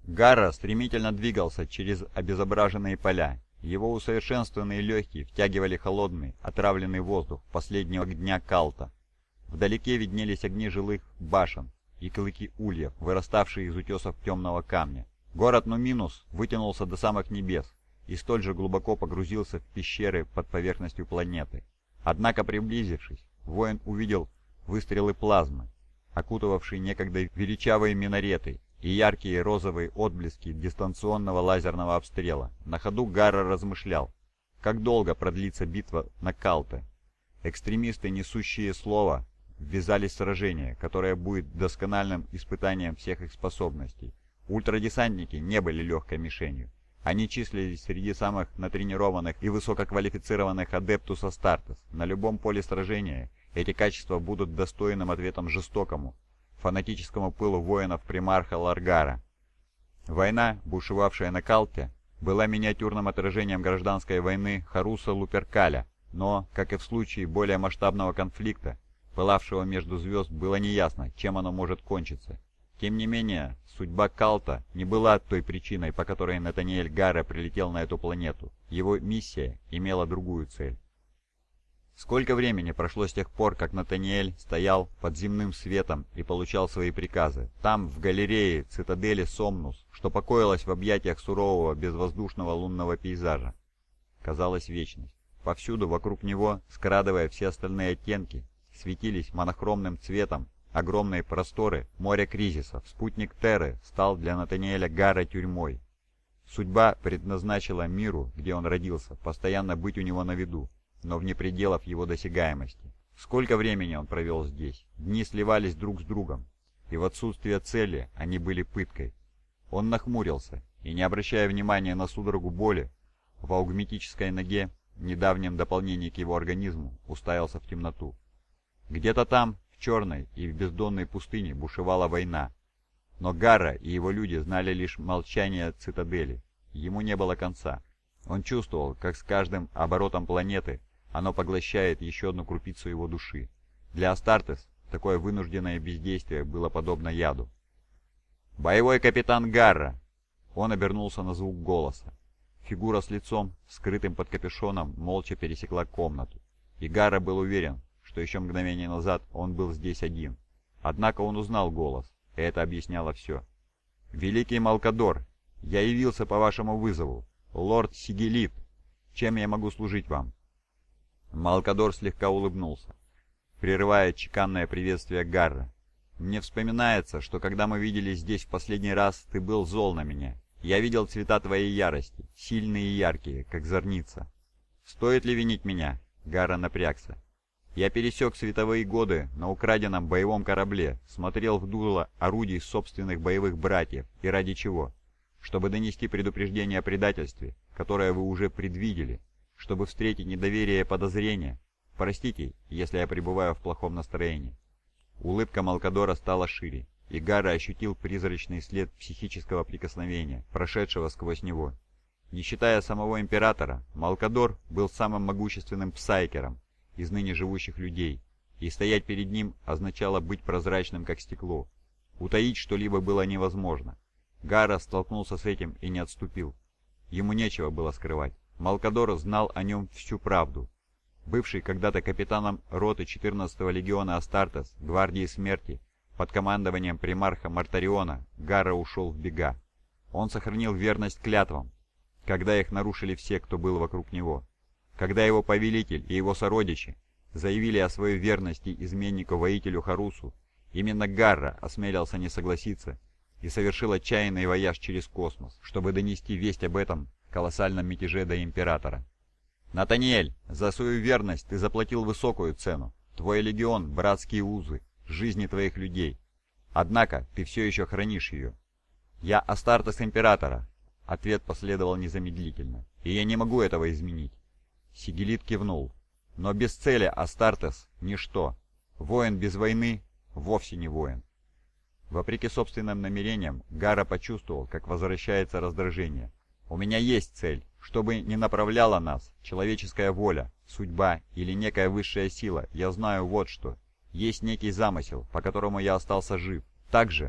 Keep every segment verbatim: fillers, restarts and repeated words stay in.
Гарра стремительно двигался через обезображенные поля. Его усовершенствованные легкие втягивали холодный, отравленный воздух последнего дня Калта. Вдалеке виднелись огни жилых башен и клыки ульев, выраставшие из утесов темного камня. Город Нуминус вытянулся до самых небес и столь же глубоко погрузился в пещеры под поверхностью планеты. Однако, приблизившись, воин увидел выстрелы плазмы, окутывавшие некогда величавые минареты, и яркие розовые отблески дистанционного лазерного обстрела. На ходу Гарра размышлял, как долго продлится битва на Калте. Экстремисты, несущие слово, ввязались в сражение, которое будет доскональным испытанием всех их способностей. Ультрадесантники не были легкой мишенью. Они числились среди самых натренированных и высококвалифицированных адептус Астартес. На любом поле сражения эти качества будут достойным ответом жестокому, фанатическому пылу воинов примарха Ларгара. Война, бушевавшая на Калте, была миниатюрным отражением гражданской войны Харуса Луперкаля, но, как и в случае более масштабного конфликта, пылавшего между звезд, было неясно, чем оно может кончиться. Тем не менее, судьба Калта не была той причиной, по которой Натаниэль Гарра прилетел на эту планету. Его миссия имела другую цель. Сколько времени прошло с тех пор, как Натаниэль стоял под земным светом и получал свои приказы, там, в галерее цитадели Сомнус, что покоилась в объятиях сурового безвоздушного лунного пейзажа? Казалось, вечность. Повсюду вокруг него, скрадывая все остальные оттенки, светились монохромным цветом огромные просторы моря кризисов. Спутник Терры стал для Натаниэля Гарра тюрьмой. Судьба предназначила миру, где он родился, постоянно быть у него на виду, но вне пределов его досягаемости. Сколько времени он провел здесь? Дни сливались друг с другом, и в отсутствие цели они были пыткой. Он нахмурился и, не обращая внимания на судорогу боли в аугметической ноге, недавнем дополнении к его организму, уставился в темноту. Где-то там, в черной и в бездонной пустыне, бушевала война. Но Гарра и его люди знали лишь молчание цитадели. Ему не было конца. Он чувствовал, как с каждым оборотом планеты оно поглощает еще одну крупицу его души. Для Астартес такое вынужденное бездействие было подобно яду. «Боевой капитан Гарра!» Он обернулся на звук голоса. Фигура с лицом, скрытым под капюшоном, молча пересекла комнату. И Гарра был уверен, что еще мгновение назад он был здесь один. Однако он узнал голос, и это объясняло все. «Великий Малкадор, я явился по вашему вызову. Лорд Сигелит, чем я могу служить вам?» Малкадор слегка улыбнулся, прерывая чеканное приветствие Гарра. «Мне вспоминается, что когда мы виделись здесь в последний раз, ты был зол на меня. Я видел цвета твоей ярости, сильные и яркие, как зорница. Стоит ли винить меня?» Гарра напрягся. «Я пересек световые годы на украденном боевом корабле, смотрел в дуло орудий собственных боевых братьев. И ради чего? Чтобы донести предупреждение о предательстве, которое вы уже предвидели, чтобы встретить недоверие и подозрение. Простите, если я пребываю в плохом настроении». Улыбка Малкадора стала шире, и Гарра ощутил призрачный след психического прикосновения, прошедшего сквозь него. Не считая самого Императора, Малкадор был самым могущественным псайкером из ныне живущих людей, и стоять перед ним означало быть прозрачным, как стекло. Утаить что-либо было невозможно. Гарра столкнулся с этим и не отступил. Ему нечего было скрывать. Малкадор знал о нем всю правду. Бывший когда-то капитаном роты четырнадцатого легиона Астартес, гвардии смерти, под командованием примарха Мартариона, Гарра ушел в бега. Он сохранил верность клятвам, когда их нарушили все, кто был вокруг него. Когда его повелитель и его сородичи заявили о своей верности изменнику-воителю Харусу, именно Гарра осмелился не согласиться и совершил отчаянный вояж через космос, чтобы донести весть об этом колоссальном мятеже до Императора. «Натаниэль, за свою верность ты заплатил высокую цену. Твой легион — братские узы, жизни твоих людей. Однако ты все еще хранишь ее». «Я Астартес Императора», — ответ последовал незамедлительно, — «и я не могу этого изменить». Сигелит кивнул. «Но без цели Астартес — ничто. Воин без войны — вовсе не воин». Вопреки собственным намерениям, Гарра почувствовал, как возвращается раздражение. «У меня есть цель. Что бы ни направляла нас, человеческая воля, судьба или некая высшая сила, я знаю вот что. Есть некий замысел, по которому я остался жив. Так же,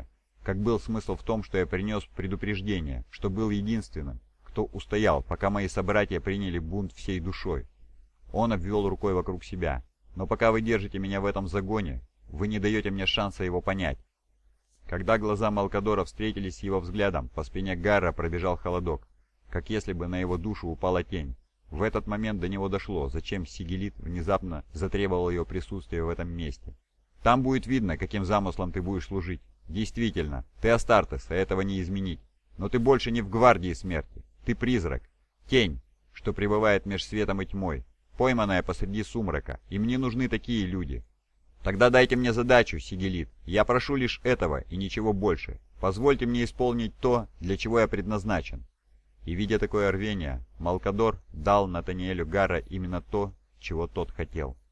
как был смысл в том, что я принес предупреждение, что был единственным, кто устоял, пока мои собратья приняли бунт всей душой. Он обвел рукой вокруг себя. Но пока вы держите меня в этом загоне, вы не даете мне шанса его понять. Когда глаза Малкадора встретились с его взглядом, по спине Гарра пробежал холодок, как если бы на его душу упала тень. В этот момент до него дошло, зачем Сигелит внезапно затребовал ее присутствие в этом месте. «Там будет видно, каким замыслом ты будешь служить. Действительно, ты Астартес, а этого не изменить. Но ты больше не в гвардии смерти. Ты призрак, тень, что пребывает меж светом и тьмой, пойманная посреди сумрака, и мне нужны такие люди. Тогда дайте мне задачу, Сигелит. Я прошу лишь этого и ничего больше. Позвольте мне исполнить то, для чего я предназначен». И, видя такое рвение, Малкадор дал Натаниэлю Гарра именно то, чего тот хотел.